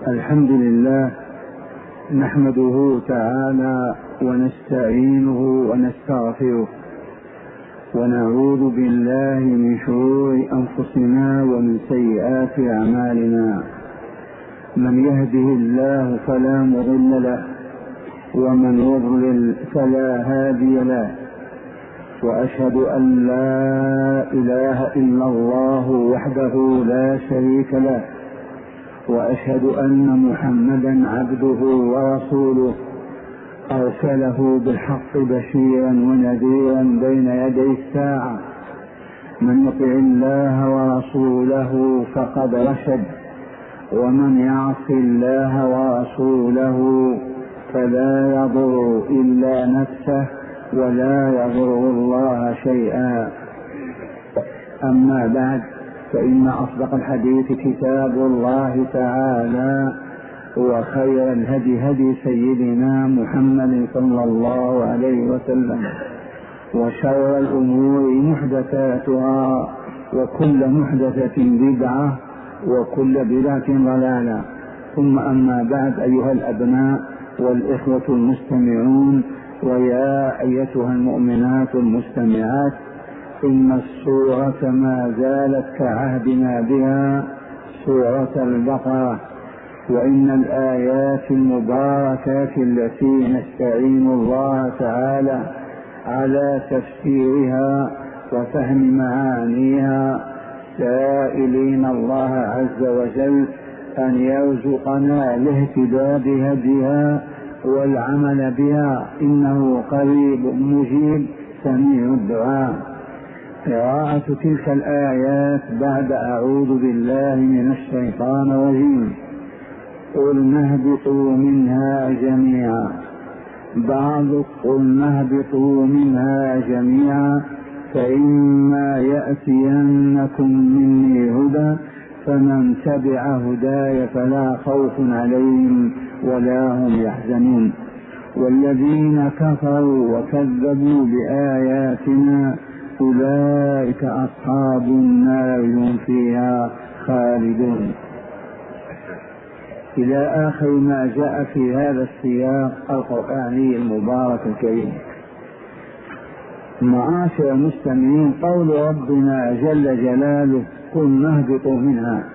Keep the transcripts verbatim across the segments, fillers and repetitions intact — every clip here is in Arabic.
الحمد لله نحمده تعالى ونستعينه ونستغفره ونعوذ بالله من شرور أنفسنا ومن سيئات أعمالنا. من يهده الله فلا مضل له ومن يضلل فلا هادي له، وأشهد أن لا إله إلا الله وحده لا شريك له، وأشهد أن محمدا عبده ورسوله أرسله بالحق بشيرا ونذيرا بين يدي الساعة. من يطع الله ورسوله فقد رشد، ومن يعص الله ورسوله فلا يضر إلا نفسه ولا يضر الله شيئا. أما بعد، فإن أصدق الحديث كتاب الله تعالى، وخير الهدي هدي سيدنا محمد صلى الله عليه وسلم، وشر الأمور محدثاتها، وكل محدثة بدعة، وكل بدعة ضلالة. ثم أما بعد، أيها الأبناء والإخوة المستمعون، ويا أيتها المؤمنات المستمعات، إن السورة ما زالت كعهدنا بها سورة البقرة، وإن الآيات المباركات التي نستعين الله تعالى على تفسيرها وفهم معانيها، سائلين الله عز وجل أن يرزقنا الاهتداء بهديها والعمل بها، إنه قريب مجيب سميع الدعاء. قراءة تلك الآيات بعد أعوذ بالله من الشيطان الرجيم. قل اهبطوا منها جميعا بعض قل اهبطوا منها جميعا فإما يأتينكم مني هدى فمن تبع هداي فلا خوف عليهم ولا هم يحزنون. والذين كفروا وكذبوا بآياتنا أولئك أصحاب النار هم فيها خالدون، إلى آخر ما جاء في هذا السياق القرآني المبارك الكريم. معاشر المستمعين، قول ربنا جل جلاله قل اهبطوا منها،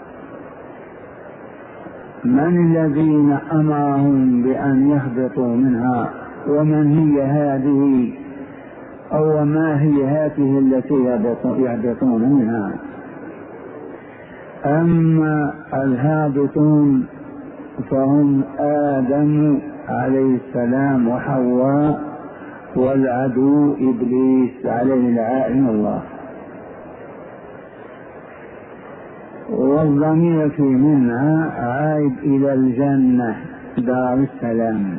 من الذين أمرهم بأن يهبطوا منها؟ ومن هي هذه أو ما هي هذه التي يهبطون منها؟ أما الهابطون فهم آدم عليه السلام وحواء، والعدو إبليس عليه لعائن الله. والضمير في منها عائد إلى الجنة دار السلام،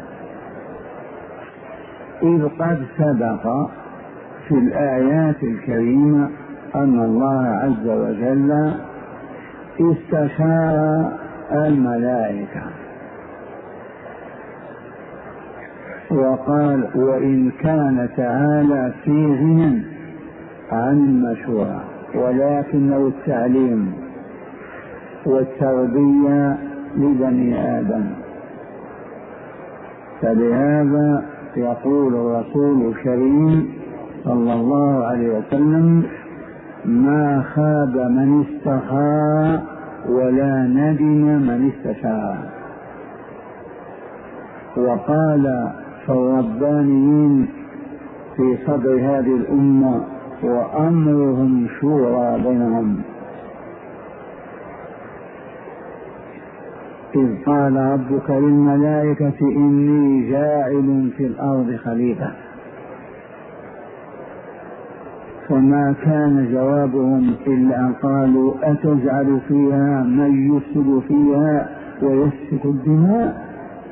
إذ قد سبق في الآيات الكريمة أن الله عز وجل استشار الملائكة وقال: وإن كان تعالى في غنى عن المشورة، ولكنه التعليم والتربية لبني آدم. فلهذا يقول الرسول الكريم صلى الله عليه وسلم: ما خاب من استخار ولا ندم من استشار. وقال فالربانيين في صدر هذه الأمة: وأمرهم شورى بينهم. إذ قال ربك للملائكة إني جاعل في الأرض خليفة، فما كان جوابهم إلا أن قالوا أتجعل فيها من يفسد فيها ويسفك الدماء.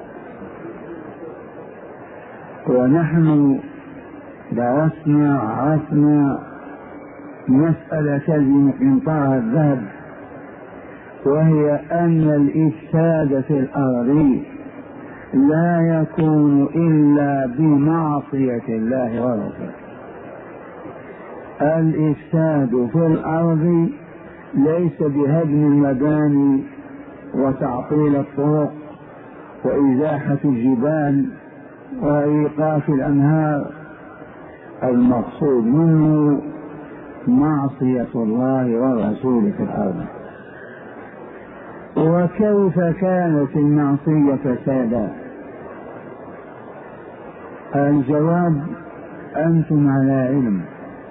ونحن درسنا عرفنا مسألة بمقنطار الذهب، وهي أن الإفساد في الأرض لا يكون إلا بمعصية الله ورسوله. الإفساد في الأرض ليس بهدم المباني وتعطيل الطرق وإزاحة الجبال وإيقاف الأنهار، المقصود منه معصية الله ورسوله في الأرض. وكيف كانت المعصية فسادا؟ الجواب: أنتم على علم،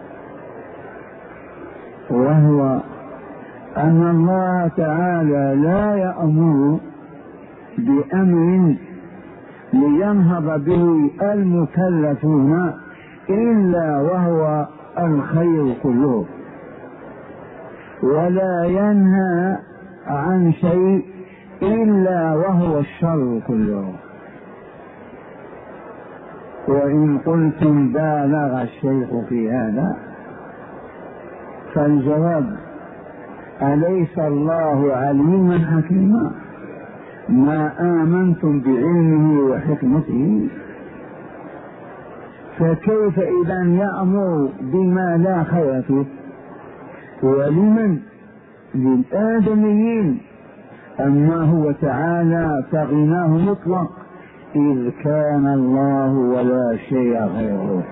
وهو أن الله تعالى لا يأمر بأمر لينهض به المكلفون إلا وهو الخير كله، ولا ينهى عن شيء إلا وهو الشر كله. وإن قلتم بالغ الشيخ في هذا، فالجواب: أليس الله عليما حكيما؟ ما آمنتم بعلمه وحكمته، فكيف إذا يأمر بما لا خير فيه؟ ولمن؟ للآدميين. أما هو تعالى فغناه مطلق، إذ كان الله ولا شيء غيره.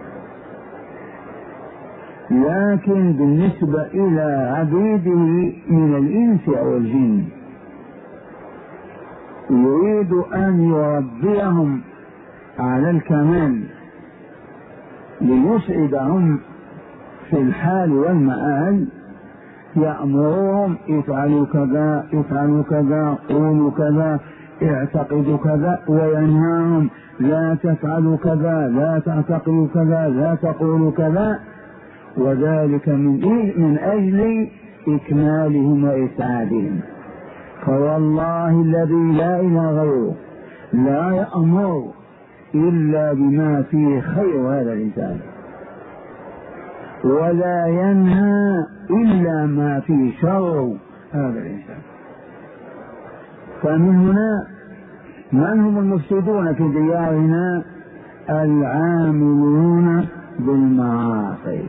لكن بالنسبة إلى عبيده من الإنس أو الجن يريد أن يربيهم على الكمال ليسعدهم في الحال والمآل، يأمرهم: افعلوا كذا، افعلوا كذا، قولوا كذا، اعتقدوا كذا، وينهاهم: لا تفعلوا كذا، لا تعتقدوا كذا، لا تقولوا كذا، وذلك من إيه؟ من أجل إكمالهم وإسعادهم. فوالله الذي لا إله غيره لا يأمر إلا بما فيه خير هذا الإنسان، ولا ينهى إلا ما فيه شر هذا الإنسان. فمن هنا من هم المفسدون في ديارنا؟ العاملون بالمعاصي.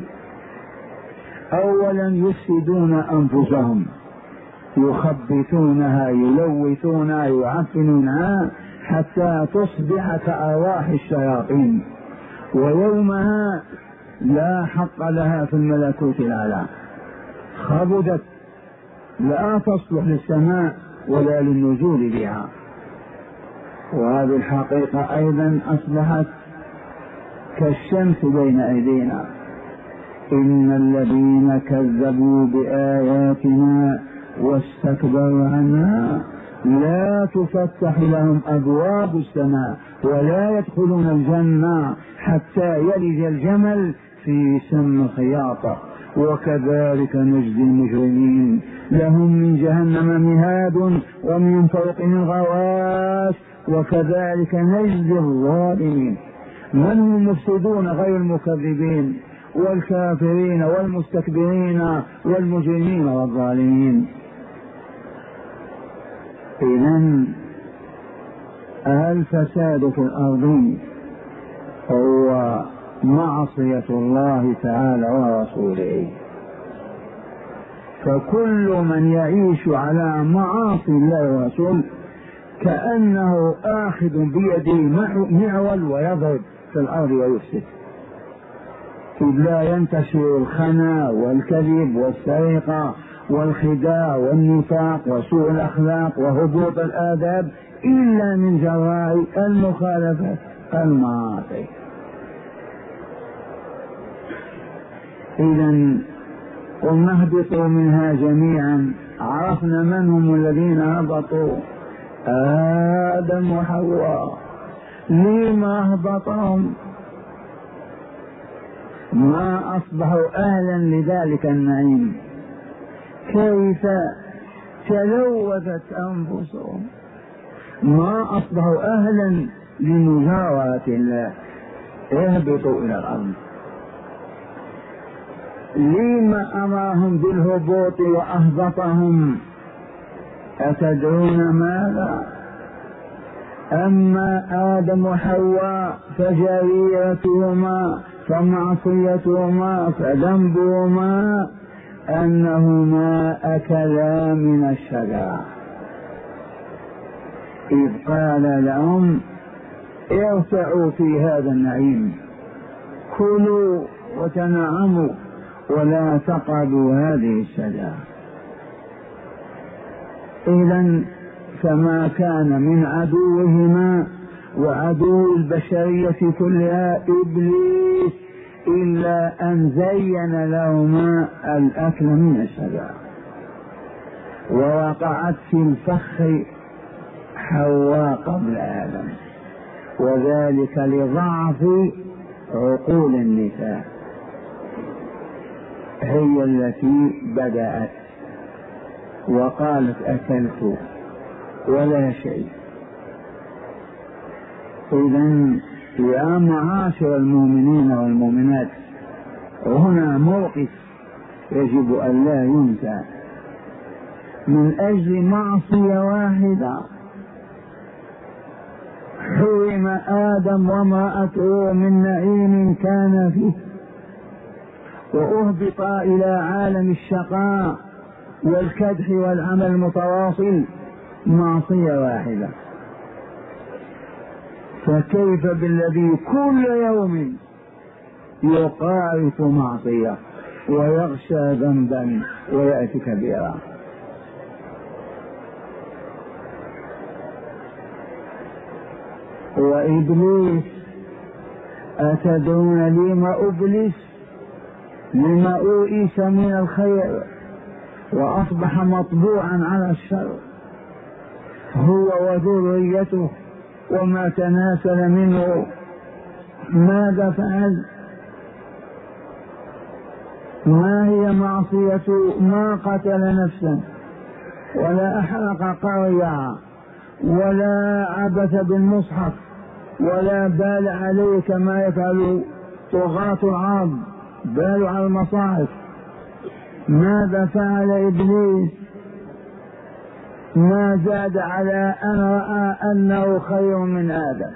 أولا يفسدون أنفسهم، يخبثونها، يلوثونها، يعفنونها حتى تصبح كأرواح الشياطين، ويومها لا حق لها في الملكوت الأعلى، خبدت لا تصلح للسماء ولا للنزول بها. وهذه الحقيقة أيضا أصبحت كالشمس بين أيدينا. إن الذين كذبوا بآياتنا واستكبروا عنها لا تفتح لهم أبواب السماء ولا يدخلون الجنة حتى يلج الجمل في سم الخياطة، وكذلك نجزي المجرمين. لهم من جهنم مهاد ومن فوقهم غواش وكذلك نجزي الظالمين. من هم المفسدون غير المكذبين والكافرين والمستكبرين والمجرمين والظالمين. إذن الفساد في الأرض هو معصية الله تعالى ورسوله، فكل من يعيش على معاصي الله ورسوله كأنه آخذ بيده معول ويضرب في الأرض ويفسد، إذ لا ينتشر الخنا والكذب والسرقة والخداع والنفاق وسوء الأخلاق وهبوط الآداب إلا من جراء المخالفة المعاصي. إذن قلنا اهبطوا منها جميعا. عرفنا من هم الذين هبطوا: آدم وحواء. لما هبطهم؟ ما أصبحوا أهلا لذلك النعيم. كيف تلوثت أنفسهم، ما أصبحوا أهلا لمجاورة الله. اهبطوا إلى الأرض. لما أمرهم بالهبوط وأهبطهم؟ أتدرون ماذا؟ أما آدم وحواء فجريرتهما فمعصيتهما فذنبهما أنهما أكلا من الشجرة إذ قال لهم ارتعوا في هذا النعيم، كلوا وتنعموا ولا تقربوا هذه الشجرة. إذن فما كان من عدوهما وعدو البشرية كلها إبليس إلا أن زين لهما الأكل من الشجرة، ووقعت في الفخ حواء قبل آدم، وذلك لضعف عقول النساء، هي التي بدأت وقالت أكلت ولا شيء. إذن يا معاشر المؤمنين والمؤمنات، هنا موقف يجب أن لا ينسى. من أجل معصية واحدة حرم آدم وامرأته من نعيم كان فيه، وأهبط إلى عالم الشقاء والكدح والعمل المتواصل، معصية واحدة. فكيف بالذي كل يوم يقارف معصية ويغشى ذنبا ويأتي كبيرا؟ وإبليس أتدرون لما أبلس؟ لما أوئس من الخير وأصبح مطبوعا على الشر، هو وذريته وما تناسل منه. ماذا فعل؟ ما هي معصية؟ ما قتل نفسا ولا أحرق قرية ولا عبث بالمصحف ولا بال عليه كما يفعل طغاة العرب، بالوا على المصاحف. ماذا فعل إبليس؟ ما زاد على أن رأى أنه خير من آدم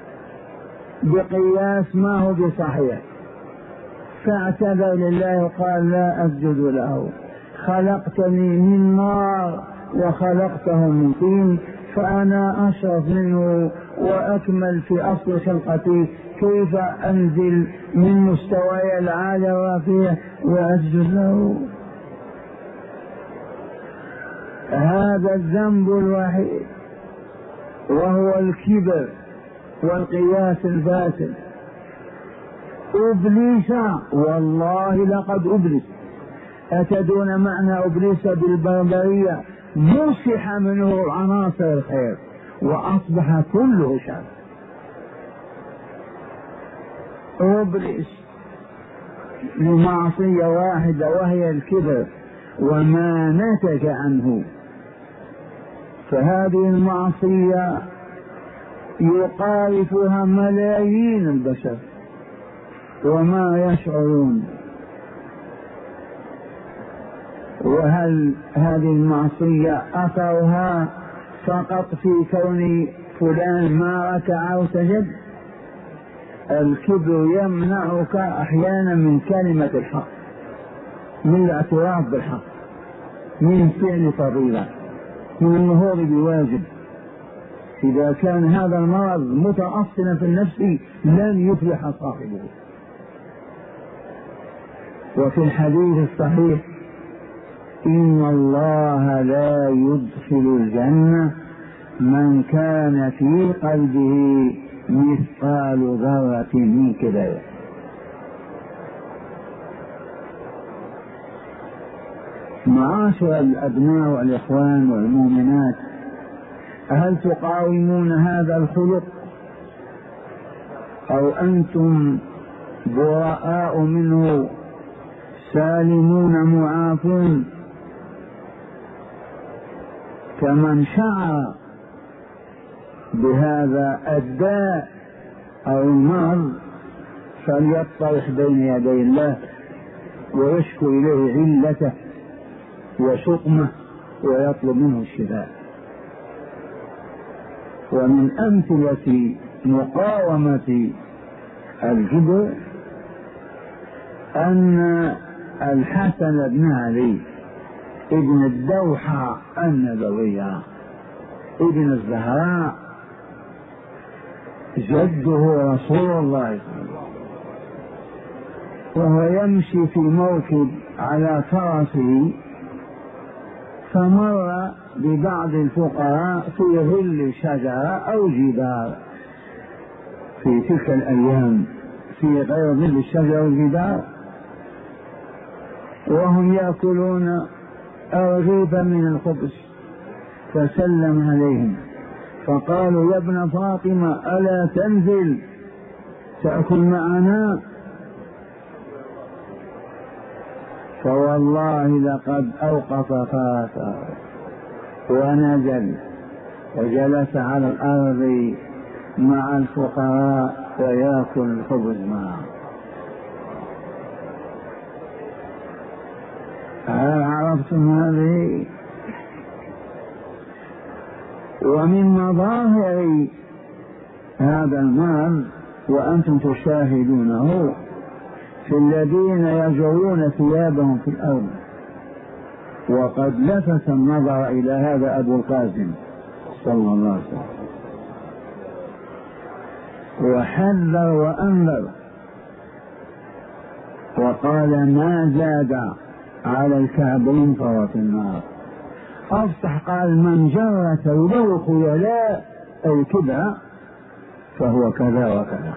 بقياس ما هو بصحيح، فاعتذر لله وقال لا أسجد له، خلقتني من نار وخلقته من طين، فأنا أشرف منه وأكمل في أصل خلقتي، كيف أنزل من مستواي العالي الرفيع وأسجد له؟ هذا الذنب الوحيد، وهو الكبر والقياس الفاسد. أبليس، والله لقد أبلس. أتدون معنى أبليس بالبربرية؟ مسح منه عناصر الخير وأصبح كله شر. أبليس لمعصية واحدة وهي الكبر وما نتج عنه. فهذه المعصية يقارفها ملايين البشر وما يشعرون. وهل هذه المعصية أثرها فقط في كون فلان ما ركع أو سجد؟ الكبر يمنعك أحيانا من كلمة الحق، من الاعتراف بالحق، من فعل فضيلة، من النهوض بواجب. إذا كان هذا المرض متأصلا في النفس لن يفلح صاحبه. وفي الحديث الصحيح إن الله لا يدخل الجنة من كان في قلبه مثقال ذرة من كبر. معاشر الأبناء والإخوان والمؤمنات، هل تقاومون هذا الخلق أو أنتم براء منه سالمون معافون؟ كمن شعر بهذا الداء أو المرض فليطرح بين يدي الله ويشكو إليه علته وسقمه ويطلب منه الشفاء. ومن أمثلة مقاومة الكبر أن الحسن بن علي ابن الدوحة النبوية ابن الزهراء جده رسول الله صلى الله عليه وسلم، وهو يمشي في موكب على فرسه، فمر ببعض الفقراء في ظل شجرة أو جدار في تلك الأيام، في غير ظل الشجرة والجدار، وهم يأكلون رغيفا من الخبز، فسلم عليهم فقالوا: يا ابن فاطمة ألا تنزل تأكل معنا؟ فوالله لقد أوقف فرسه ونزل وجلس على الأرض مع الفقراء ويأكل الخبز معهم. هل عرفتم هذه؟ ومن مظاهر هذا المال وأنتم تشاهدونه في الذين يجرون ثيابهم في الأرض، وقد لفت النظر إلى هذا أبو القاسم صلى الله عليه وسلم وحذر وأنذر وقال: ما زاد على الكعبين فهو في النار. أفتح قال: من جر ثوبه خيلاء أي كذا فهو كذا وكذا.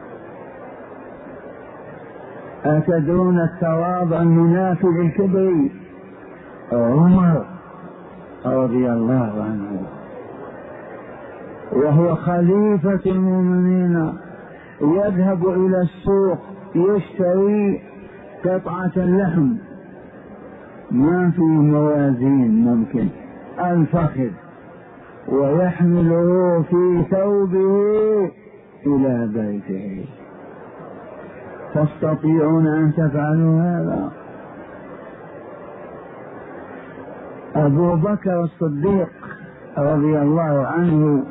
أتدرون التواضع المنافي للكبر؟ عمر رضي الله عنه وهو خليفة المؤمنين يذهب إلى السوق يشتري قطعة اللحم ما في موازين ممكن الفخذ، ويحمله في ثوبه إلى بيته. تستطيعون أن تفعلوا هذا؟ أبو بكر الصديق رضي الله عنه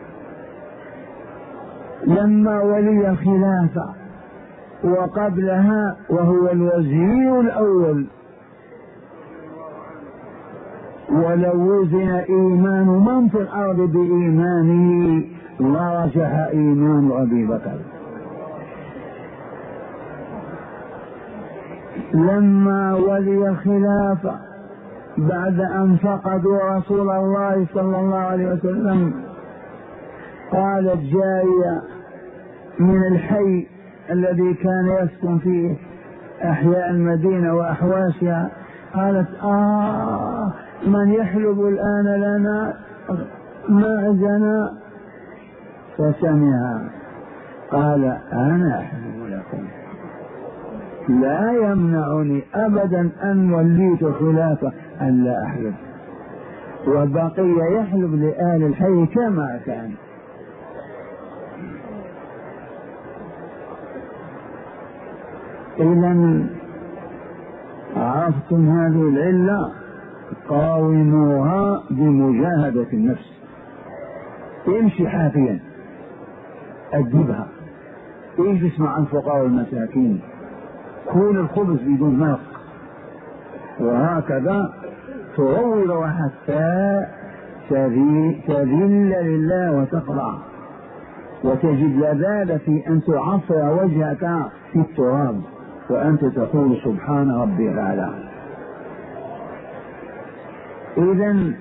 لما ولي الخلافة وقبلها وهو الوزير الأول، ولو وزن إيمان من في الأرض بإيمانه لرجح إيمان أبي بكر. لما ولي الخلافة بعد أن فقدوا رسول الله صلى الله عليه وسلم، قالت جارية من الحي الذي كان يسكن فيه أحياء المدينة وأحواشها، قالت: آه من يحلب الآن لنا معزنا؟ فسمع قال: أنا أحلب لكم، لا يمنعني أبدا أن وليت خلافة أن لا أحلب، وبقي يحلب لآل الحي كما كان. إذن عرفتم هذه العلة، قاوموها بمجاهدة النفس. امشي حافيا أدبها، اجلس مع الفقراء والمساكين، كون الخبز بدون مرق، وهكذا تروض حتى تذل لله وتخضع، وتجد لذاذة في أن تعصر وجهك في التراب وأنت تقول: سبحان ربي الأعلى. إذن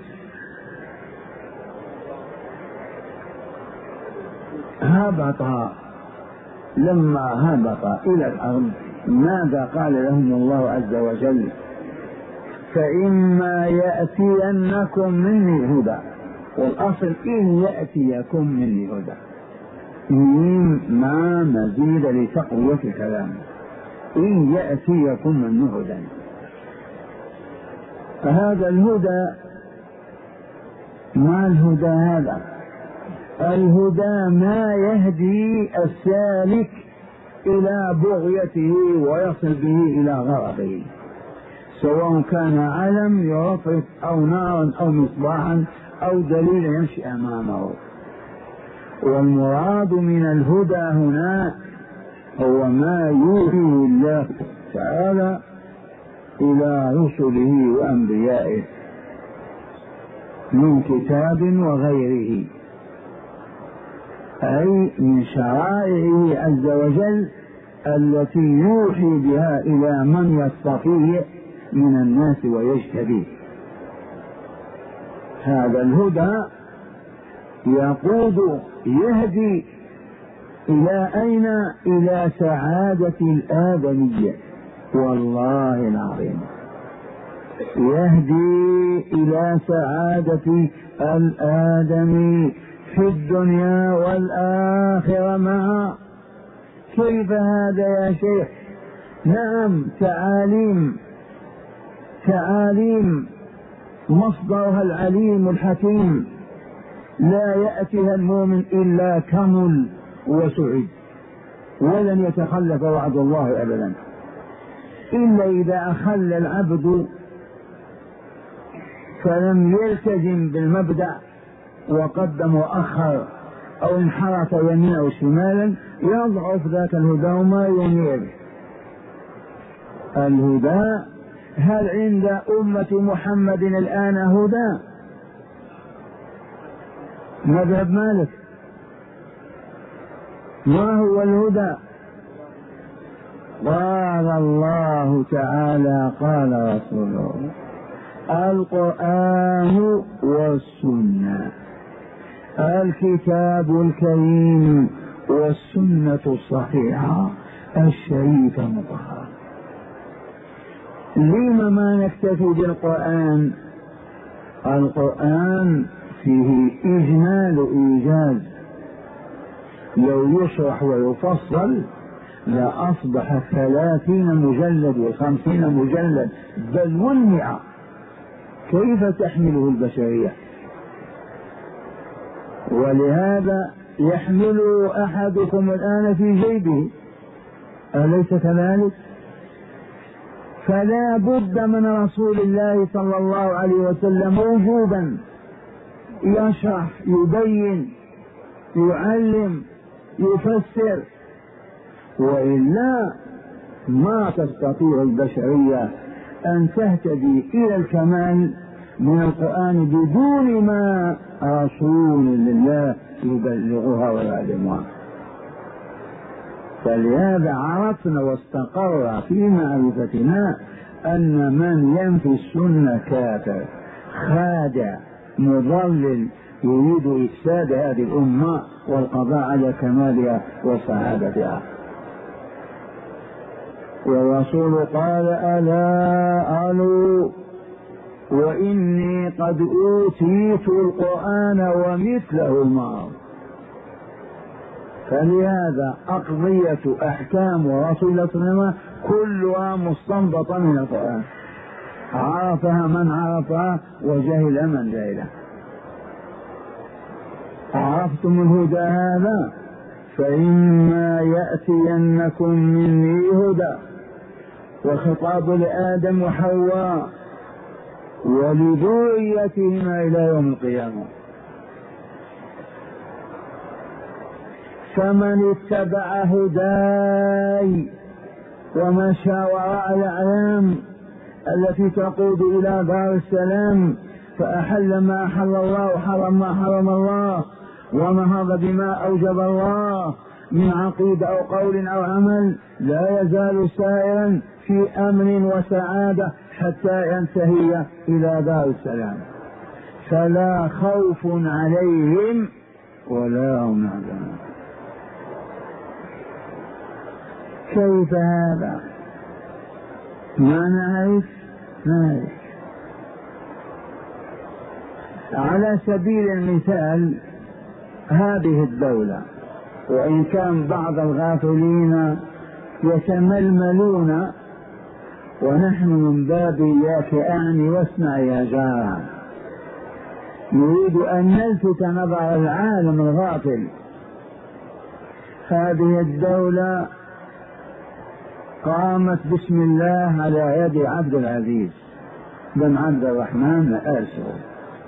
هبط، لما هبط إلى الأرض ماذا قال لهم الله عز وجل؟ فإما يأتينكم مني هدى، والأصل إن يأتيكم مني هدى، ميم ما مزيد لتقوية الكلام، إن يأتيكم مني هدى. فهذا الهدى ما الهدى هذا؟ الهدى ما يهدي السالك إلى بغيته ويصل به إلى غرضه، سواء كان علم يرفرف أو نارا أو مصباحا أو دليل يمشي أمامه. والمراد من الهدى هنا هو ما يوحيه الله تعالى إلى رسله وأنبيائه. من كتاب وغيره، أي من شرائعه عز وجل التي يوحي بها إلى من يستطيع من الناس ويجتبيه. هذا الهدى يقود يهدي إلى أين؟ إلى سعادة الآدمية، والله العظيم يهدي إلى سعادة الآدمي في الدنيا والآخرة معا. كيف هذا يا شيخ؟ نعم، تعاليم تعاليم مصدرها العليم الحكيم، لا يأتيها المؤمن إلا كمل وسعد، ولن يتخلف وعد الله أبدا، إلا إذا أخل العبد فلم يلتزم بالمبدأ وقدم وأخر أو انحرف يمينا أو شمالا، يضعف ذاك الهدى وما ينير. الهدى، هل عند أمة محمد الآن هدى؟ مذهب مالك ما هو الهدى؟ قال الله تعالى قال رسوله القرآن والسنة، الكتاب الكريم والسنة الصحيحة الشريفة المطهرة. لما ما نكتفي بالقرآن؟ القرآن فيه إجمال إيجاز، لو يشرح ويفصل لأصبح ثلاثين مجلد وخمسين مجلد بل والمئة، كيف تحمله البشرية؟ ولهذا يحمل أحدكم الآن في جيبه، أليس كذلك؟ فلا بد من رسول الله صلى الله عليه وسلم وجوبا يشرح يبين يعلم يفسر، وإلا ما تستطيع البشرية أن تهتدي إلى الكمال من القرآن بدون ما رسول لله يبلغها ويعلمها. فلهذا عرفنا واستقر في معرفتنا أن من ينفي السنة كافر خادع مضلل يريد إفساد هذه الأمة والقضاء على كمالها وسعادتها. والرسول قال ألا ألو وإني قد أوتيت القرآن ومثله معه. فلهذا أقضية أحكام ورسول الله كلها مستنبطة من القرآن، عرفها من عرفها وجهل من جهلها. عرفتم الهدى هذا؟ فإما يأتينكم مني هدى، وخطاب لآدم وحواء ولذريتهما إلى يوم القيامة. فمن اتبع هداي ومشى وراء الأعلام التي تقود إلى دار السلام، فأحل ما أحل الله وحرم ما حرم الله ونهض بما أوجب الله من عقيدة أو قول أو عمل، لا يزال سائرا في أمن وسعادة حتى ينتهي إلى دار السلام، فلا خوف عليهم ولا هم يحزنون. كيف هذا؟ ما نعرف نعرف على سبيل المثال هذه الدولة، وإن كان بعض الغافلين يتململون، ونحن من باب إياك أعني واسمع يا جار نريد أن نلفت نظر العالم الغافل. هذه الدولة قامت بسم الله على يد عبد العزيز بن عبد الرحمن آل سعود،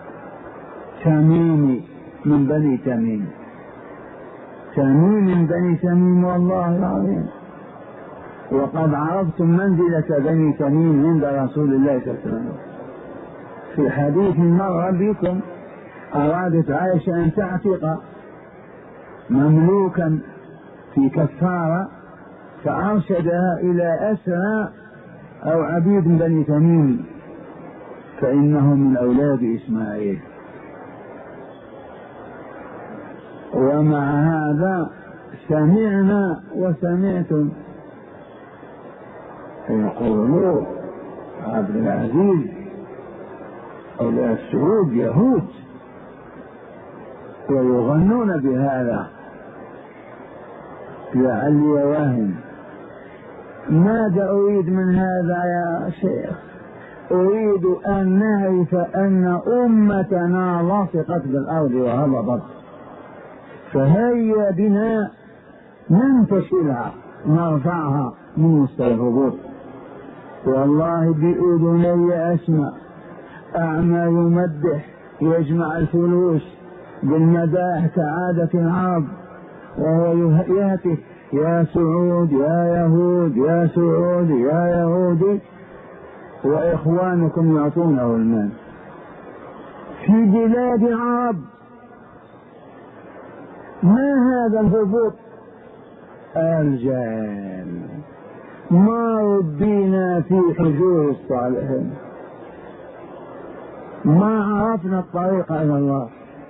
تميمي من بني تميم، تميم من بني تميم والله العظيم. وقد عرفتم منزلة بني تميم عند رسول الله صلى الله عليه وسلم في حديث مر بكم أرادت عائشة أن تعتق مملوكا في كفارة، فأرشدها إلى أسرى أو عبيد بني تميم، فإنهم من أولاد إسماعيل. ومع هذا سمعنا وسمعتم يقولون عبد العزيز أولاد سعود يهود، ويغنون بهذا. لعلي واهم. ماذا أريد من هذا يا شيخ؟ أريد أن نعرف أن أمتنا لصقت بالأرض وهبطت، فهيا بنا ننتشلها نرفعها من مستوى الهبوط. والله بأذني أسمع أعمى يمدح يجمع الفلوس بالمداح كعادة العرب، وهو يهتف يا سعود يا يهود يا سعود يا يهودي، وإخوانكم يعطونه المال في بلاد عرب. ما هذا الهبوط الجهل؟ ما ربينا في حجور الصالحين، ما عرفنا الطريق إلى الله،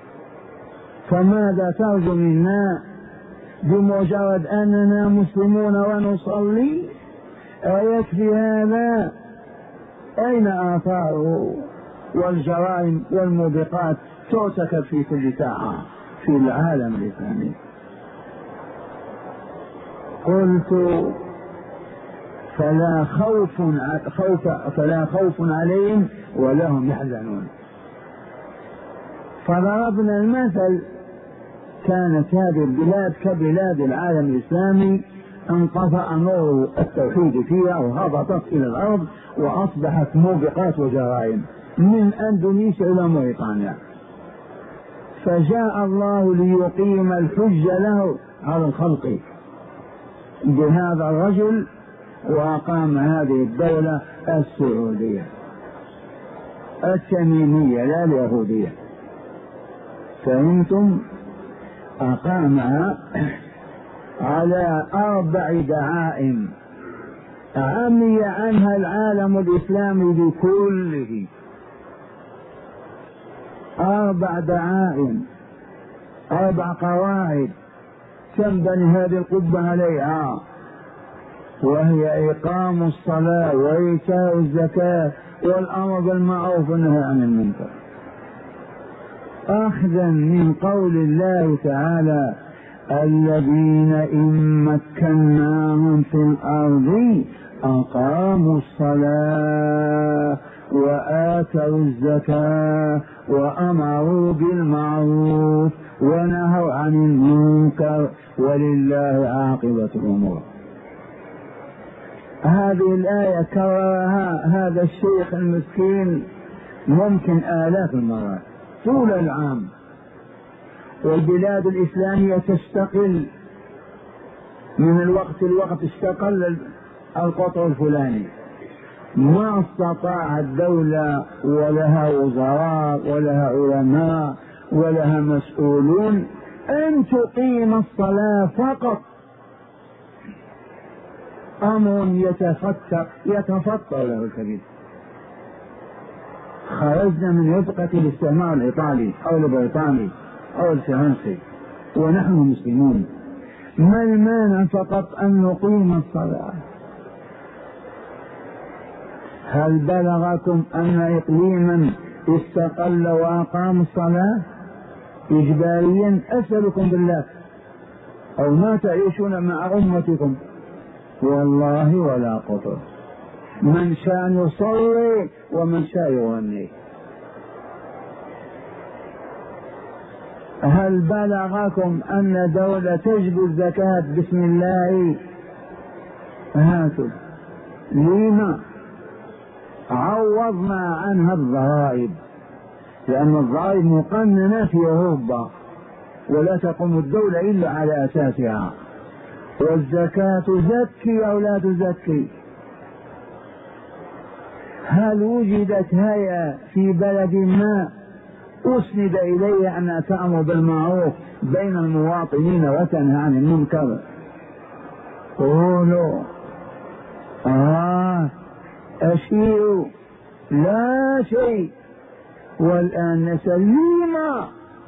فماذا ترجو منا بمجرد أننا مسلمون ونصلي؟ أيكفي هذا؟ أين آثاره؟ والجرائم والموبقات ترتكب في كل ساعة في العالم الإسلامي. قلت فلا خوف خوف فلا خوف عليهم ولا هم يحزنون. فضربنا المثل، كانت هذه البلاد كبلاد العالم الإسلامي، انطفأ نور التوحيد فيها وهبطت إلى الأرض وأصبحت موبقات وجرائم من أندونيسيا إلى موريتانيا. فجاء الله ليقيم الحج له على الخلق بهذا الرجل، وأقام هذه الدولة السعودية التميمية لا اليهودية. فهمتم؟ أقامها على أربع دعائم عمي عنها العالم الإسلامي بكله. أربع دعائم، أربع قواعد تنبني هذه القبة عليها، وهي إقام الصلاة وإيتاء الزكاة والأمر بالمعروف والنهي عن المنكر، أخذا من قول الله تعالى الذين إن مكناهم في الأرض أقاموا الصلاة وآتوا الزكاة وأمروا بالمعروف ونهوا عن المنكر ولله عاقبة الأمور. هذه الآية كررها هذا الشيخ المسكين ممكن آلاف المرات طول العام، والبلاد الإسلامية تستقل من الوقت الوقت، استقل القطر الفلاني، ما استطاع الدولة ولها وزراء ولها علماء ولها مسؤولون أن تقيم الصلاة فقط. أمر يتفتق يتفطر له الكبير. خرجنا من رفقة الاستعمار الإيطالي أو البريطاني أو الفرنسي ونحن مسلمون، ما المانع فقط أن نقيم الصلاة؟ هل بلغكم أن إقليما استقل وأقام الصلاة إجباريا؟ أسألكم بالله، أو ما تعيشون مع أمتكم؟ والله ولا قطر، من شاء يصلي ومن شاء يغني. هل بلغكم أن دولة تجب الزكاة بسم الله؟ هاتوا لما عوضنا عنها الضرائب، لأن الضرائب مقننة في أوروبا ولا تقوم الدولة إلا على أساسها. والزكاة تزكي أو لا تزكي؟ هل وجدت هيئة في بلد ما أسند إليه أن تأمر بالمعروف بين المواطنين وتنهى عن المنكر. قولوا آه أشيروا لا شيء، والآن نسليما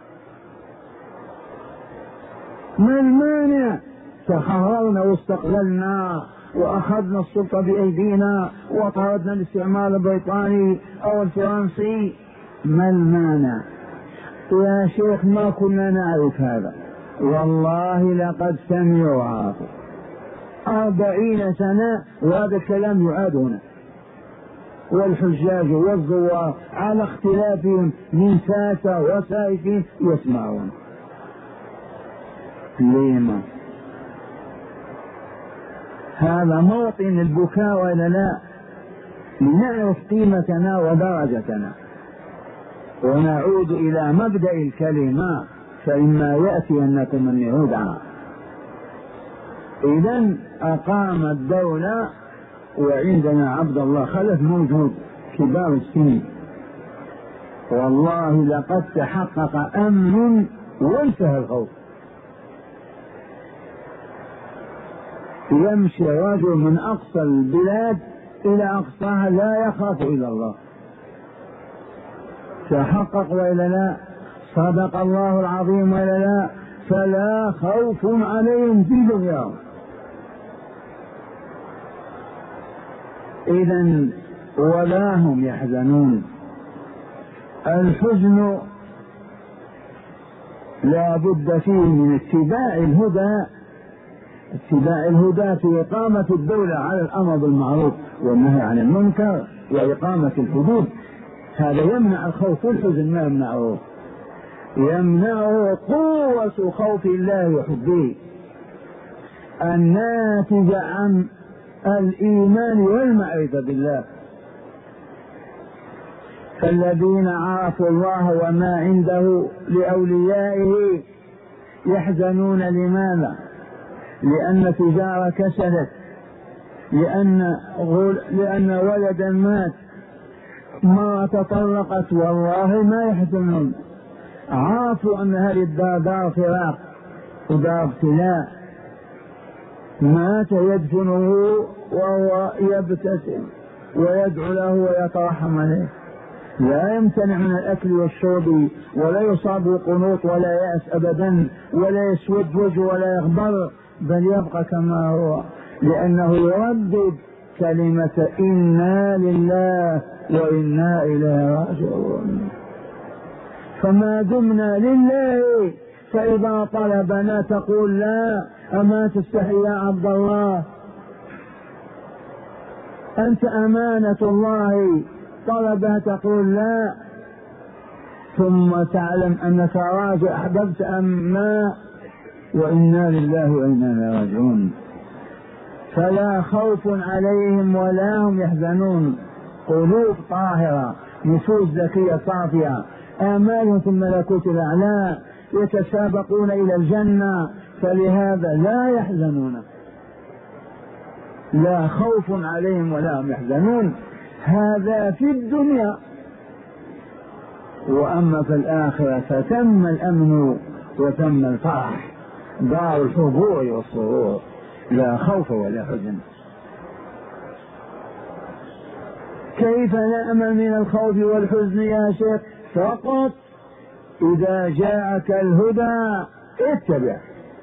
ما المانع؟ تحررنا واستقللنا وأخذنا السلطة بأيدينا وطردنا الاستعمار البريطاني أو الفرنسي، ما المانع؟ يا شيخ ما كنا نعرف هذا، والله لقد سمعوا وعرفوا أربعين سنة وهذا الكلام يعاد هنا، والحجاج والزوار على اختلافهم من ساسة وسائفين يسمعون. لما هذا موطن البكاء ولا لا؟ لنعرف قيمتنا ودرجتنا ونعود إلى مبدأ الكلمة، فإما يأتينكم من هدى. إذن أقام الدولة وعندنا عبد الله خلف موجود كبار السن، والله لقد تحقق أمن وانتهى الخوف. يمشي رجل من أقصى البلاد إلى أقصاها لا يخاف إلا الله. تحقق وإلا لا؟ صدق الله العظيم وإلا لا؟ فلا خوف عليهم في دنياهم. إذن ولا هم يحزنون. الحزن لا بد فيه من اتباع الهدى، اتباع الهدى في إقامة الدولة على الأمر بالمعروف والنهي عن المنكر وإقامة الحدود. هذا يمنع الخوف والحزن، ما يمنعه؟ يمنعه قوة خوف الله وحبه الناتج عن الإيمان والمعرفة بالله. فالذين عرفوا الله وما عنده لأوليائه يحزنون. لماذا؟ لأن تجارة كسلت، لأن غل... لأن ولدا مات، ما تطلقت، والله ما يحزنون. عرفوا أن هذه الدار دار فراق ودار ابتلاء. مات يدفنه وهو يبتسم ويدعو له ويترحم عليه، لا يمتنع من الأكل والشرب ولا يصاب قنوط ولا يأس أبدا ولا يسود وجهه ولا يغبر، بل يبقى كما هو، لأنه يردد كلمة إنا لله وإنا إليه راجعون. فما دمنا لله، فإذا طلبنا تقول لا. أما تستحي يا عبد الله؟ أنت أمانة الله، طلبها تقول لا، ثم تعلم أنك راجع أحببت أم ما، وإنا لله وإنا إليه راجعون. فلا خوف عليهم ولا هم يحزنون. قلوب طاهرة، نفوس ذكية صافية، آمالهم في الملكوت الأعلى، يتسابقون إلى الجنة، فلهذا لا يحزنون. لا خوف عليهم ولا هم يحزنون. هذا في الدنيا، وأما في الآخرة فتم الأمن وتم الفرح، دار الحضور والسرور، لا خوف ولا حزن. كيف نأمن من الخوف والحزن يا شيخ؟ فقط إذا جاءك الهدى اتبع.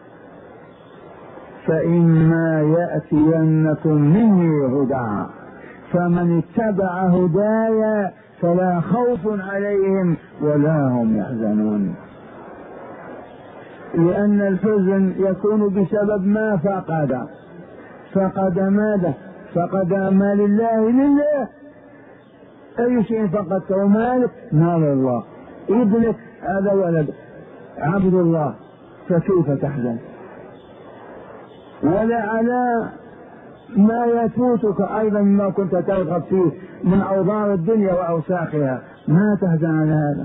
فإما يأتينكم مني هدى فمن اتبع هدايا فلا خوف عليهم ولا هم يحزنون. لأن الحزن يكون بسبب ما فقد. فقد ماذا؟ فقد ما لله لله. أي شيء فقدته؟ مالك؟ مال الله. ابنك هذا ولد عبد الله، فكيف تحزن؟ ولا على ما يفوتك أيضا مما كنت ترغب فيه من أوضار الدنيا وأوساخها، ما تحزن على هذا.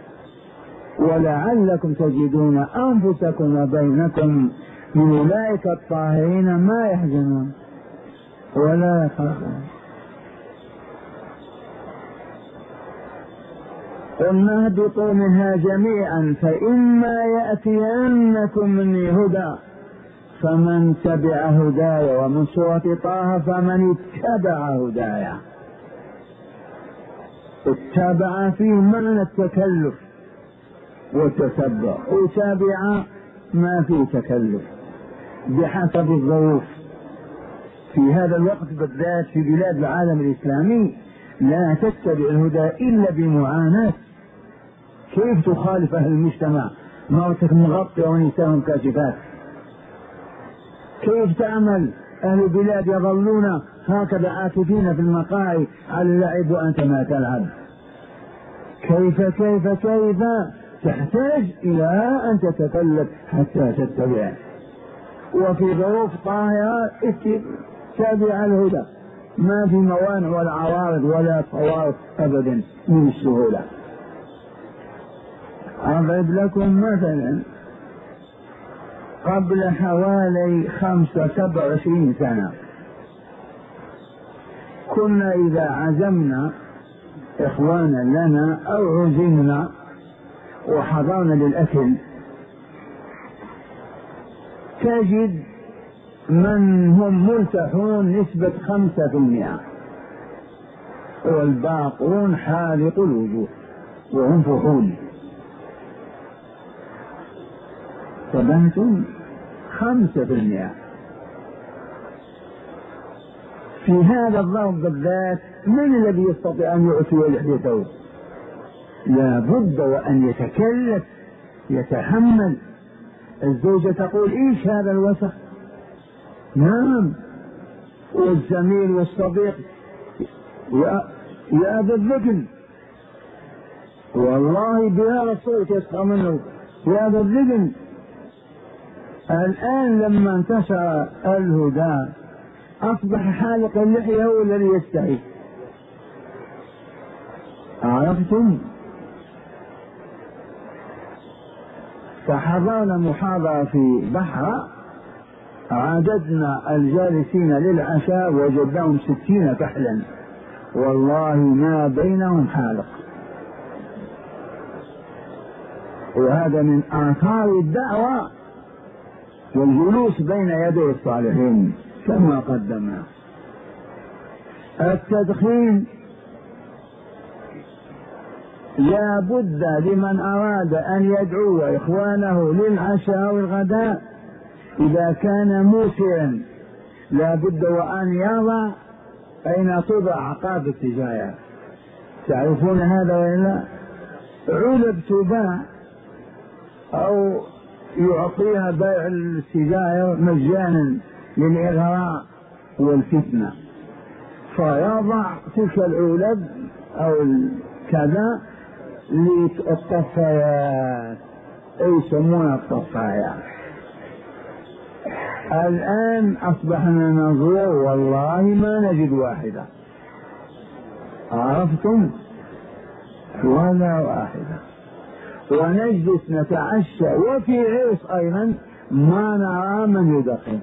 ولعلكم تجدون أنفسكم وبينكم من أولئك الطاهرين ما يحزنون ولا يخافون. قلنا اهبطوا منها جميعا فإما يأتينكم مني هدى فمن تبع هداي، ومن سورة طه فمن اتبع هداي. اتبع فيه معنى التكلف والتتبع، وتابع ما فيه تكلف بحسب الظروف. في هذا الوقت بالذات في بلاد العالم الإسلامي لا تتبع الهدى إلا بمعاناة. كيف تخالف أهل المجتمع مرتك مغطية ونساء كاشفات؟ كيف تعمل أهل البلاد يظلون هكذا عاكفين في المقاهي على اللعب وأنت ما تلعب؟ كيف كيف كيف تحتاج إلى أن تتكلف حتى تتبع، وفي ظروف طاهرة اتبع الهدى، ما في موانع ولا عوارض ولا صوارف أبدا من السهولة. أضرب لكم مثلا قبل حوالي خمسة سبع وعشرين سنة كنا إذا عزمنا إخوانا لنا أو عزمنا وحضرنا للأكل تجد من هم ملتحون نسبة خمسة في المئة والباقون حالق الوجوه وهم فحول. فبنتم خمسة في المئة. في هذا الضرب بالذات من الذي يستطيع أن يعطي لحيته؟ لا بد وأن يتكلف يتحمل. الزوجة تقول إيش هذا الوسخ؟ نعم. والزميل والصديق يا يا ذا الذقن، والله بهذا الصوت يسخر منه، يا ذا الذقن. الآن لما انتشر الهدى أصبح حالق اللحية هو الذي يستحي. عرفتم؟ فحضرنا محاضرة في بحرة، عددنا الجالسين للعشاء وجدناهم ستين كحلا، والله ما بينهم حالق. وهذا من آثار الدعوة والجلوس بين يدي الصالحين كما قدمنا. التدخين لا بد لمن أراد أن يدعو إخوانه للعشاء والغداء إذا كان موسرا لا بد وأن يضع أين توضع عقاب السجاير. تعرفون هذا ولا؟ علب تباع أو يعطيها بيع السجاير مجانا للإغراء والفتنة، فيضع تلك العلب أو كذا للطفايات، أي يسمونها الطفايات. الآن أصبحنا نزور والله ما نجد واحدة. عرفتم؟ ولا واحدة. ونجلس نتعشى وفي عيش أيضا ما نرى من يدخن.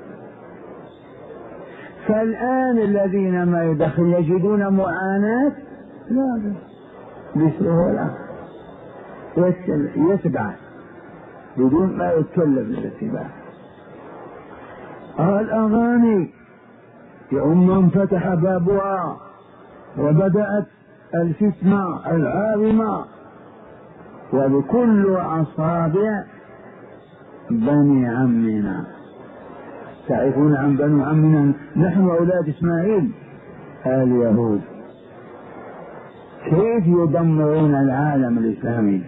فالآن الذين ما يدخن يجدون معاناة؟ لا، بسهولة يتبع بدون ما يتكلم الاتباع. الأغاني يوم انفتح بابها وبدأت الفتنة العارمة، وبكل أصابع بني عمنا. تعرفون عن بني عمنا؟ نحن أولاد إسماعيل اليهود. كيف يدمرون العالم الإسلامي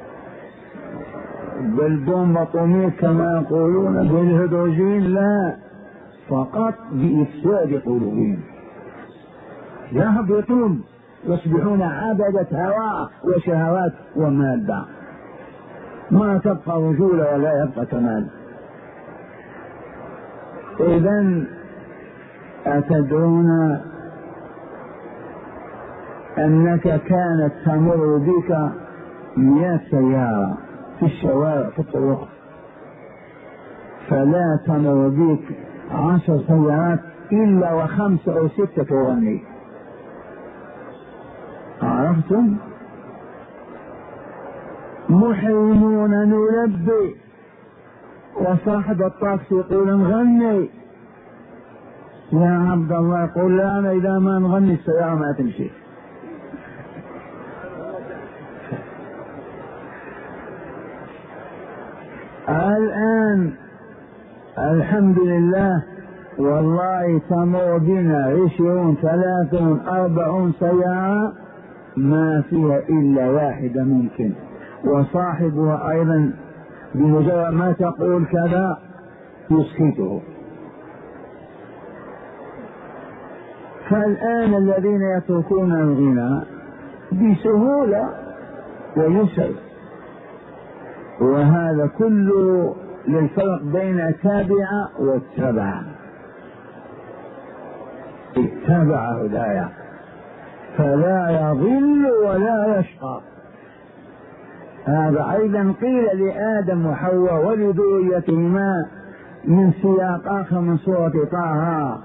بالبوم أطوميك كما يقولون، بالهيدروجين؟ لا، فقط بإفساد قلوبهم. يهبطون يصبحون عبدة هواء وشهوات ومادة، ما تبقى رجولة ولا يبقى كمال. إذن أتدرون أنك كانت تمر بك مئة سيارة في الشوارع في الطرق، فلا تمر بك عشر سيارات إلا وخمسة أو ستة تغني. عرفتم؟ محرمون نلبي، وصاحب الطاكسي يقول نغني، يا عبد الله يقول لا أنا إذا ما نغني السيارة ما تمشي. الآن الحمد لله والله تمر بنا عشرون ثلاثون أربعون سيارة ما فيها إلا واحدة ممكن، وصاحبها أيضا بمجرد ما تقول كذا يسكته. فالآن الذين يتركون الغنى بسهولة ويسر، وهذا كله للفرق بين تابع واتبع. اتبع هدايا فلا يضل ولا يشقى. هذا أيضا قيل لآدم وحواء ولذريتهما من سياق آخر من سورة طه: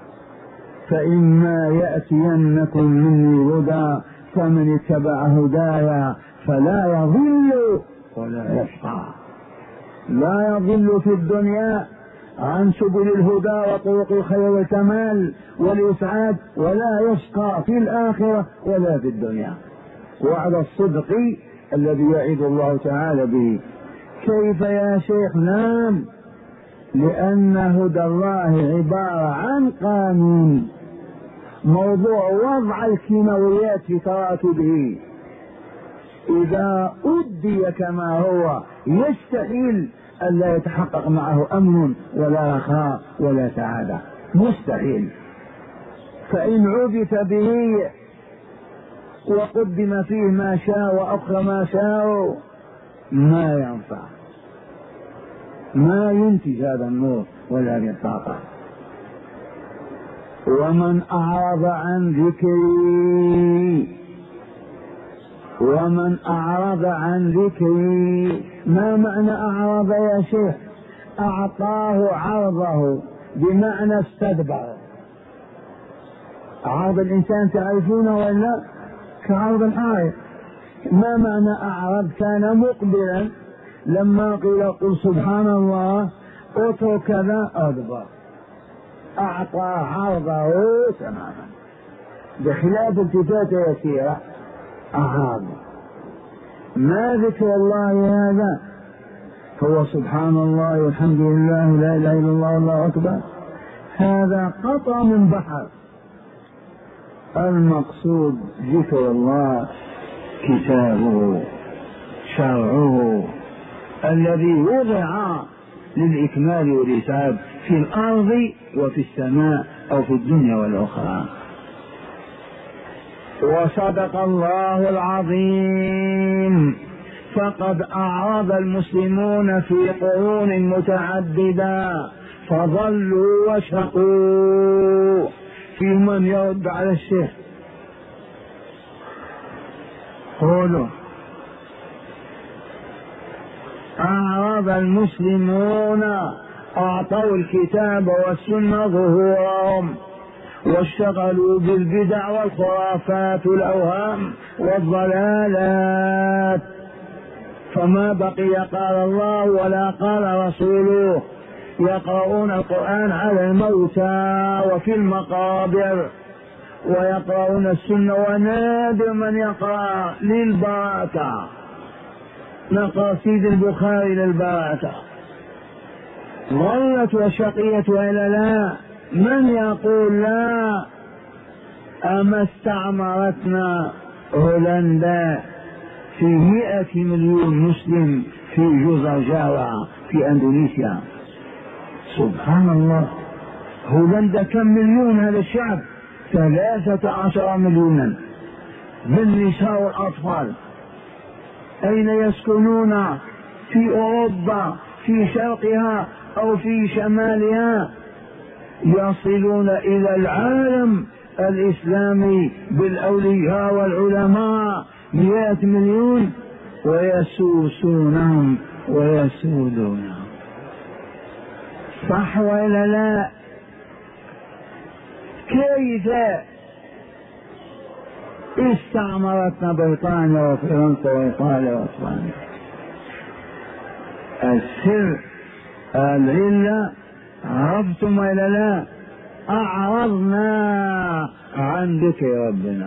فإما يأتينكم مني هدى فمن اتبع هدايا فلا يضل ولا يشقى. لا يضل في الدنيا عن سبل الهدى وطرق الخير والكمال والإسعاد، ولا يشقى في الآخرة ولا في الدنيا. وعلى الصدق الذي يعد الله تعالى به. كيف يا شيخ؟ نعم، لأن هدى الله عبارة عن قانون، موضوع وضع الكيماويات في تراتبه، إذا أدي كما هو يستحيل ألا يتحقق معه أمن ولا رخاء ولا سعادة، مستحيل. فإن عبث به وقدم فيه ما شاء وأبقى ما شاء ما ينفع، ما ينتج هذا النور ولا الطاقة. ومن أعرض عن ذكري ومن أعرض عن ذكري ما معنى أعرض يا شيخ؟ أعطاه عرضه بمعنى استدبر. عرض الإنسان تعرفونه ولا؟ كعرض الحائط. ما معنى أعرض؟ كان مقبلا، لما قيل قل سبحان الله اترك كذا أدبر، أعطى عرضه تماما، بخلاف التفاتة يسيرة أعاض. ما ذكر الله هذا؟ هو سبحان الله والحمد لله لا إله إلا الله والله أكبر، هذا قطع من بحر. المقصود ذكر الله، كتابه، شرعه الذي وضع للإكمال والإسعاد في الأرض وفي السماء أو في الدنيا والأخرى. وصدق الله العظيم. فقد أعرض المسلمون في قرون متعددة فضلوا وشقوا. في من يرد على الشيخ؟ قولوا. أعرض المسلمون، أعطوا الكتاب والسنة ظهورهم واشتغلوا بالبدع والخرافات والأوهام والضلالات، فما بقي قال الله ولا قال رسوله. يقرؤون القرآن على الموتى وفي المقابر، ويقرؤون السنة، ونادر من يقرأ للبركة، نقرأ سيد البخاري للبركة. ضلت وشقيت وإلا لا؟ من يقول لا؟ أما استعمرتنا هولندا في مئة مليون مسلم في جزر جاوا في أندونيسيا. سبحان الله. هولندا كم مليون هذا الشعب؟ ثلاثة عشر مليونا بالنساء والأطفال. أين يسكنون؟ في أوروبا، في شرقها أو في شمالها. يصلون إلى العالم الإسلامي بالأولياء والعلماء مئة مليون، ويسوسونهم ويسودونهم. صح ولا لا؟ كيف استعمرتنا بريطانيا وفرنسا وإيطاليا وإسبانيا؟ السر العلة عرفتم ولا لا؟ أعرضنا عن ذكر ربنا.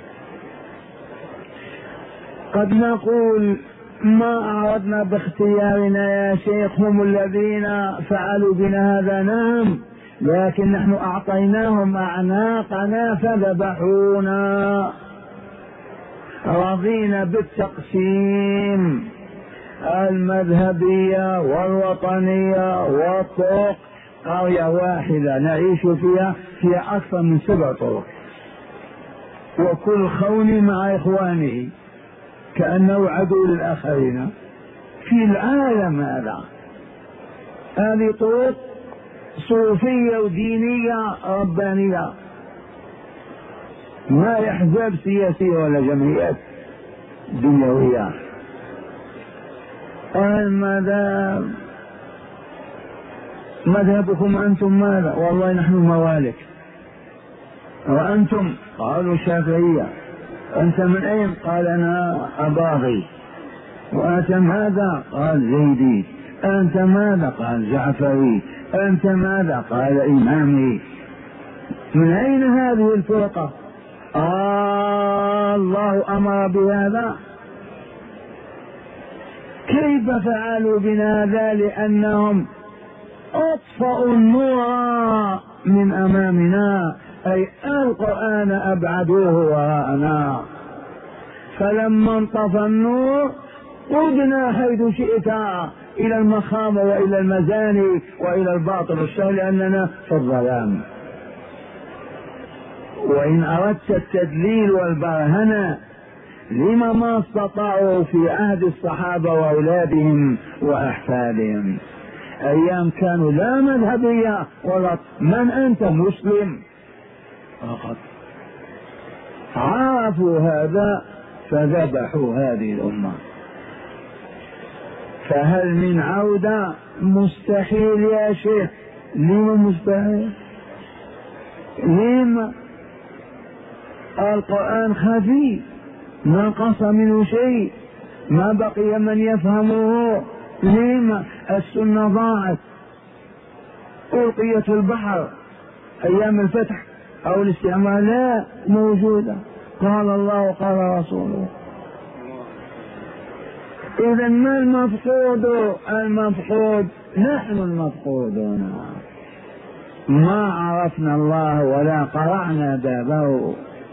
قد نقول ما أعرضنا باختيارنا يا شيخ، هم الذين فعلوا بنا هذا، نعم، لكن نحن أعطيناهم أعناقنا فذبحونا. رضينا بالتقسيم، المذهبية والوطنية والطرق، قرية واحدة نعيش فيها فيها أكثر من سبع طرق، وكل خون مع إخوانه كأنه عدو للآخرين في العالم هذا. هذه طرق صوفية ودينية ربانية، ما يحزب سياسية ولا جمعيات دنيوية. المذهب مذهبكم أنتم ماذا؟ والله نحن موالك. وأنتم؟ قالوا شافعية. أنت من أين؟ قال أنا أباغي. وأنت ماذا؟ قال زيدي. أنت ماذا؟ قال جعفري. أنت ماذا؟ قال إمامي. من أين هذه الفرقة؟ آه الله أمر بهذا. كيف فعلوا بنا هذا؟ لأنهم أطفأوا النور من أمامنا، أي القرآن أبعدوه وراءنا. فلما انطفى النور قدنا حيث شئت إلى المخام وإلى المزاني وإلى الباطل الشر، لأننا في الظلام. وإن أردت التدليل والبرهنة لما ما استطاعوا في عهد الصحابة وأولادهم وأحفادهم، أيام كانوا لا مذهبية ولا من أنت مسلم فقط. عرفوا هذا فذبحوا هذه الأمة. فهل من عودة؟ مستحيل يا شيخ. لما مستحيل؟ لما؟ القرآن خفي، ما نقص منه شيء، ما بقي من يفهمه. لما؟ السنة ضاعت، ألقيت البحر أيام الفتح أو الاستعمار، لا موجودة. قال الله قال رسوله. إذا ما المفقود؟ المفقود نحن المفقودون، ما عرفنا الله ولا قرعنا بابه،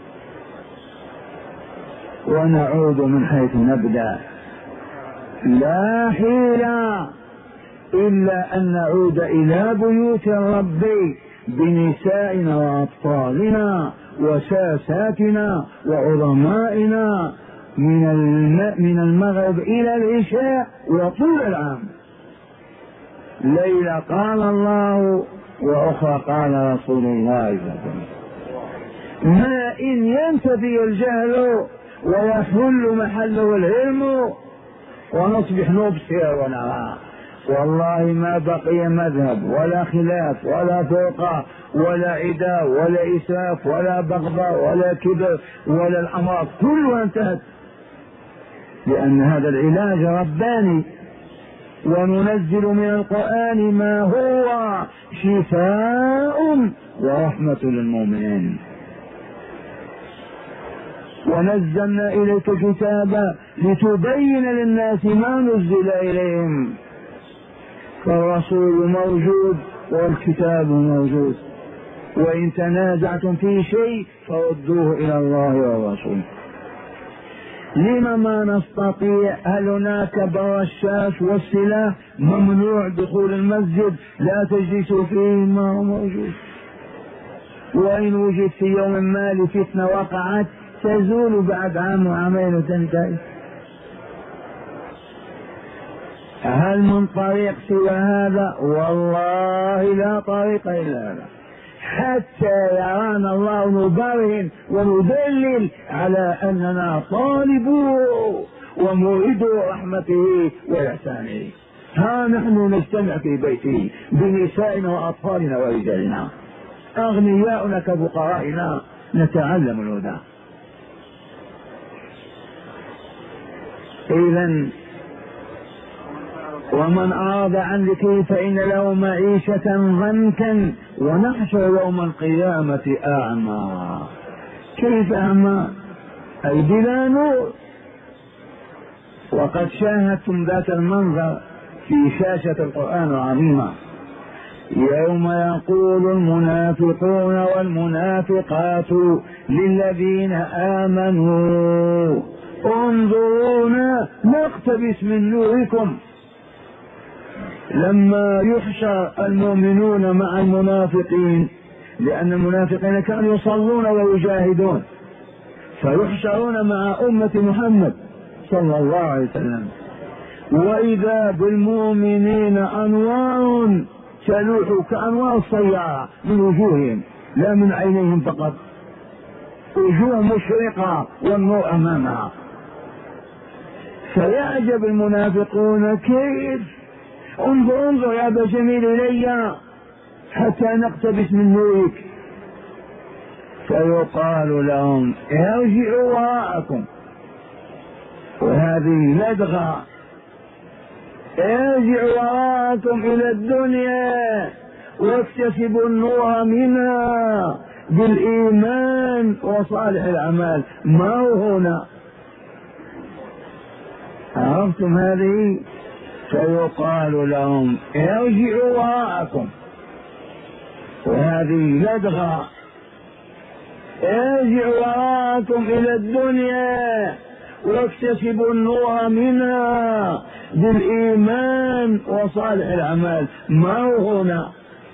ونعود من حيث نبدأ. لا حيلة إلا أن نعود إلى بيوت الرب بنسائنا وأطفالنا وساساتنا وعظمائنا من من المغرب إلى العشاء وطول العام. ليلة قال الله وأخرى قال رسول الله. ما إن ينتفي الجهل ويحل محله العلم ونصبح نبصر ونرى، والله ما بقي مذهب ولا خلاف ولا فرقة ولا عداء ولا إسراف ولا بغضاء ولا كبر ولا الأمراض، كلها انتهت، لأن هذا العلاج رباني. وننزل من القرآن ما هو شفاء ورحمة للمؤمنين. ونزلنا إليك كتابا لتبين للناس ما نزل إليهم. فالرسول موجود والكتاب موجود، وإن تنازعتم في شيء فردوه إلى الله والرسول. لما ما نستطيع؟ هل هناك برشاش والسلاح ممنوع دخول المسجد لا تجلسوا فيه؟ ما هو موجود. وإن وجد في يوم ما لفتنة وقعت تزول بعد عام وعامين وتنتهي. هل من طريق سوى هذا؟ والله لا طريق إلا هذا، حتى يرانا الله نبرهن وندلل على أننا طالبوا ومريدوا رحمته وإحسانه. ها نحن نجتمع في بيته بنسائنا وأطفالنا ورجالنا، أغنياؤنا كفقرائنا، نتعلم الهدى. إذن ومن أعرض عن ذكري فإن له معيشة ضنكا ونحشر يوم القيامة أعمى. كيف أعمى؟ أي بلا نور. وقد شاهدتم ذات المنظر في شاشة القرآن العظيمة، يوم يقول المنافقون والمنافقات للذين آمنوا انظرونا نقتبس من نوركم. لما يحشر المؤمنون مع المنافقين، لأن المنافقين كانوا يصلون ويجاهدون، فيحشرون مع أمة محمد صلى الله عليه وسلم، وإذا بالمؤمنين أنوار تلوح كأنوار السيارة من وجوههم، لا من عينيهم فقط، وجوه مشرقة والنور أمامها. فيعجب المنافقون كيف انظر انظر يا أبا جميل إلي حتى نقتبس من نورك. فيقال لهم ارجعوا وراءكم، وهذه لدغة، ارجعوا وراءكم إلى الدنيا واكتسبوا النور منها بالإيمان وصالح الأعمال، ما هو هنا. عرفتم هذه؟ فيقال لهم ارجعوا وراءكم، وهذه لدغة، ارجعوا وراءكم إلى الدنيا واكتسبوا النور منها بالإيمان وصالح الأعمال، ما هو هنا.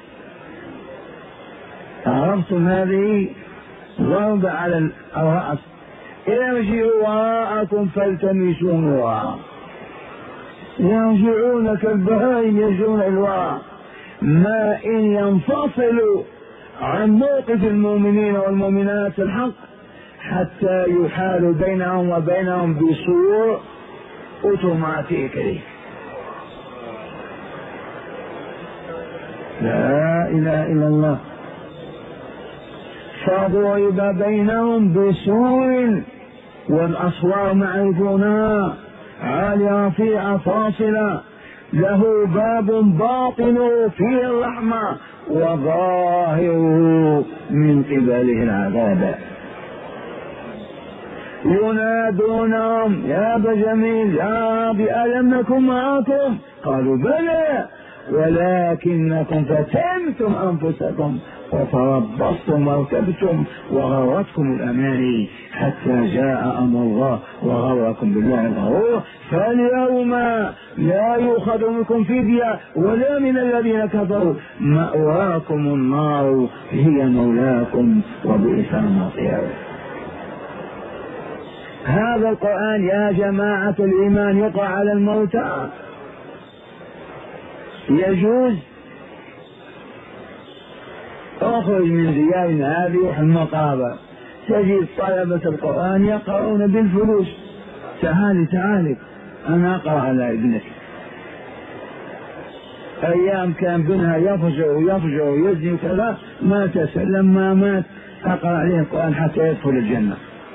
عرفتم هذه؟ ضرب على الرأس، ارجعوا وراءكم فالتمسوا نورا. يرجعون كالبهائم يرجعون الوراء، ما إن ينفصلوا عن موقف المؤمنين والمؤمنات الحق حتى يحال بينهم وبينهم بسور اوتوماتيكي. لا اله الا الله. فضرب بينهم بسور، والاسوار معرفونها، عالية رفيعة فاصلة، له باب باطنه فيه الرحمة وظاهره من قبله العذاب. ينادونهم يا أبا جميل يا أبي ألم نكن معكم؟ قالوا بلى ولكنكم فتنتم أنفسكم وتربصتم وارتبتم وغرتكم الأماني حتى جاء أمر الله وغركم بالله الغرور، فاليوم لا يؤخذ منكم فدية ولا من الذين كفروا، مأواكم النار هي مولاكم وبئس المصير. هذا القرآن يا جماعة الإيمان يقرأ على الموتى، يجوز. اخرج من ديارنا هذه المقابر تجد طلبة القرآن يقرؤون بالفلوس، تعالي تعالي أنا أقرأ على ابنك. أيام كان بنها يفجر ويفجر ويزني وكذا، ما تسأل، لما مات أقرأ عليه القرآن حتى يدخل الجنة.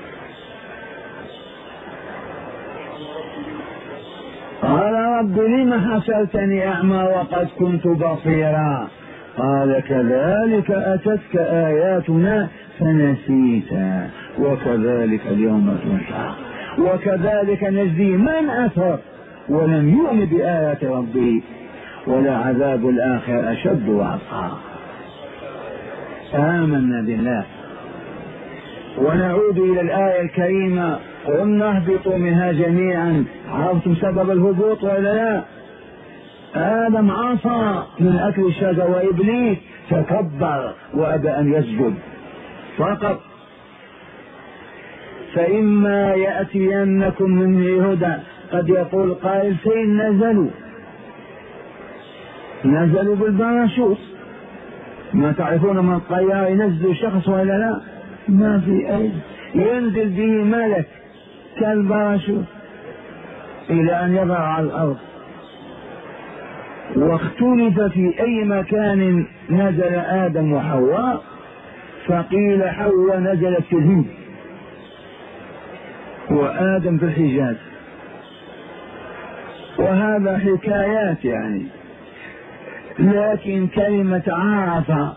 قال رب لم حشرتني أعمى وقد كنت بصيرا؟ قال كذلك أتتك آياتنا فنسيتها وكذلك اليوم تنسى وكذلك نجزي من أسرف ولم يؤمن بآيات ربه ولعذاب الآخرة أشد وأبقى. آمنا بالله. ونعود إلى الآية الكريمة قلنا اهبطوا منها جميعا. عرفتم سبب الهبوط ولا لا؟ آدم عصى من أكل الشجرة وإبليس تكبر وأبى أن يسجد فقط. فإما يأتينكم مني هدى، قد يقول قائل فين نزلوا؟ نزلوا بالباراشوت. ما تعرفون من الطيار ينزل شخص ولا لا؟ ما في أي، ينزل به ملك كالباراشوت إلى أن يضع على الأرض. واختلف في أي مكان نزل آدم وحواء، فقيل حواء نزلت في الهند وآدم في الحجاز. وهذا حكايات يعني. لكن كلمة عرف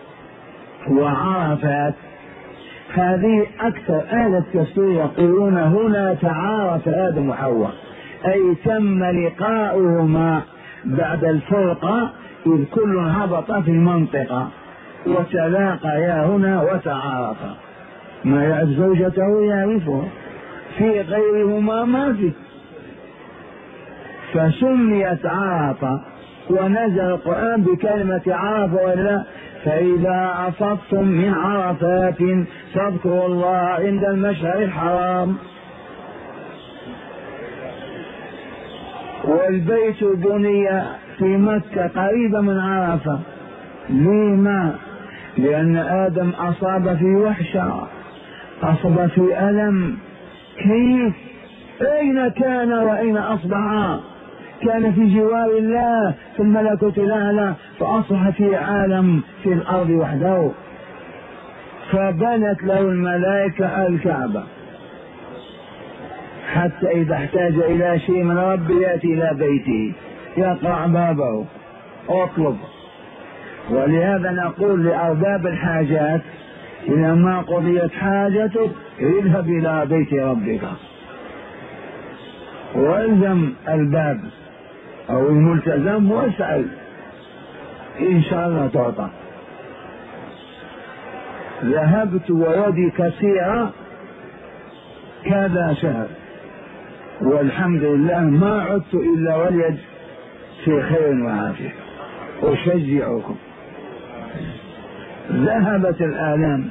وعرفات هذه أكثر أهل التفسير يقولون هنا تعارف آدم وحواء، أي تم لقاؤهما بعد الفرقة، إذ كل هبط في المنطقة وتلاقيا هنا وتعارفا. ما يعرف زوجته يعرفه، في غيرهما ما في، فسميت عرفة. ونزل القرآن بكلمة عرف ولا فإذا أفضتم من عرفات فاذكروا الله عند المشعر الحرام. والبيت بني في مكة قريبا من عرفة. لما؟ لأن آدم أصاب في وحشة، أصاب في ألم. كيف؟ أين كان وأين أصبح؟ كان في جوار الله في الملكوت الأعلى، فأصبح في عالم في الأرض وحده، فبنت له الملائكة الكعبة، حتى إذا احتاج إلى شيء من ربه يأتي إلى بيته يقرع بابه اطلب. ولهذا نقول لأرباب الحاجات إذا ما قضيت حاجتك اذهب إلى بيت ربك والزم الباب أو الملتزم واسأل إن شاء الله تعطى. ذهبت ويدي كثيرة كذا شهر والحمد لله ما عدت إلا واليد في خير وعافية. أشجعكم، ذهبت الآلام.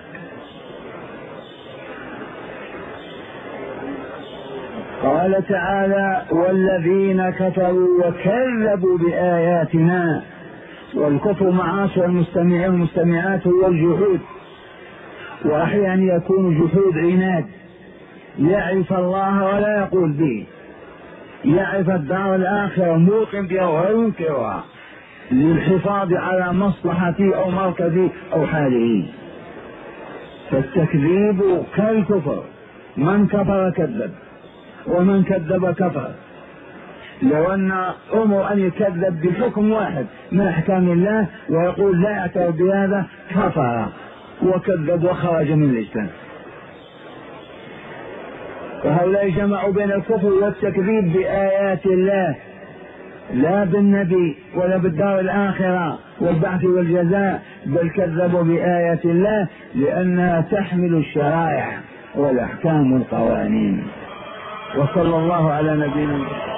قال تعالى والذين كفروا وكذبوا بآياتنا. والكفر معاصي المستمعين والمستمعات هو الجحود، وأحيانا يكون جحود عناد، يعرف الله ولا يقول به، يعرف الدار الآخرة موقن بها وينكرها للحفاظ على مصلحته أو مركزه أو حاله. فالتكذيب كالكفر، من كفر كذب ومن كذب كفر. لو أن أمر أن يكذب بحكم واحد من أحكام الله ويقول لا يعترف بهذا كفر وكذب وخرج من الإسلام. فهؤلاء جمعوا بين الكفر والتكذيب بآيات الله، لا بالنبي ولا بالدار الآخرة والبعث والجزاء، بل كذبوا بآيات الله لأنها تحمل الشرائع والأحكام والقوانين. وصلى الله على نبينا محمد.